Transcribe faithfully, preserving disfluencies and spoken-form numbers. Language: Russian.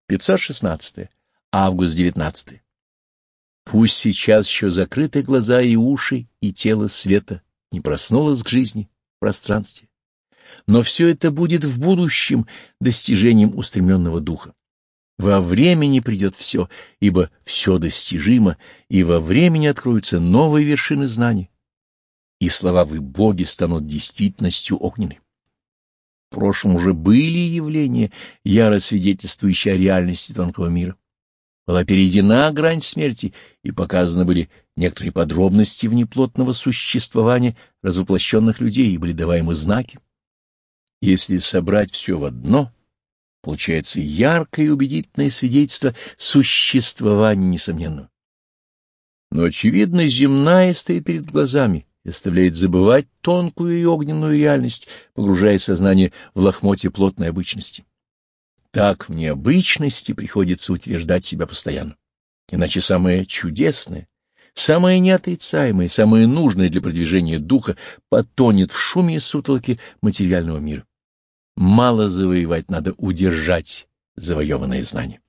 пятьсот шестнадцатое. Август девятнадцатый. Пусть сейчас еще закрыты глаза и уши, и тело света не проснулось к жизни в пространстве. Но все это будет в будущем достижением устремленного духа. Во времени придет все, ибо все достижимо, и во времени откроются новые вершины знаний, и слова «вы боги» станут действительностью огненной. В прошлом уже были явления, яро свидетельствующие о реальности тонкого мира. Была перейдена грань смерти, и показаны были некоторые подробности внеплотного существования развоплощенных людей, и были даваемы знаки. Если собрать все в одно, получается яркое и убедительное свидетельство существования несомненного. Но, очевидно, земная стоит перед глазами и заставляет забывать тонкую и огненную реальность, погружая сознание в лохмотье плотной обычности. Так в необычности приходится утверждать себя постоянно. Иначе самое чудесное, самое неотрицаемое, самое нужное для продвижения духа потонет в шуме и сутолоке материального мира. Мало завоевать, надо удержать завоеванное знание.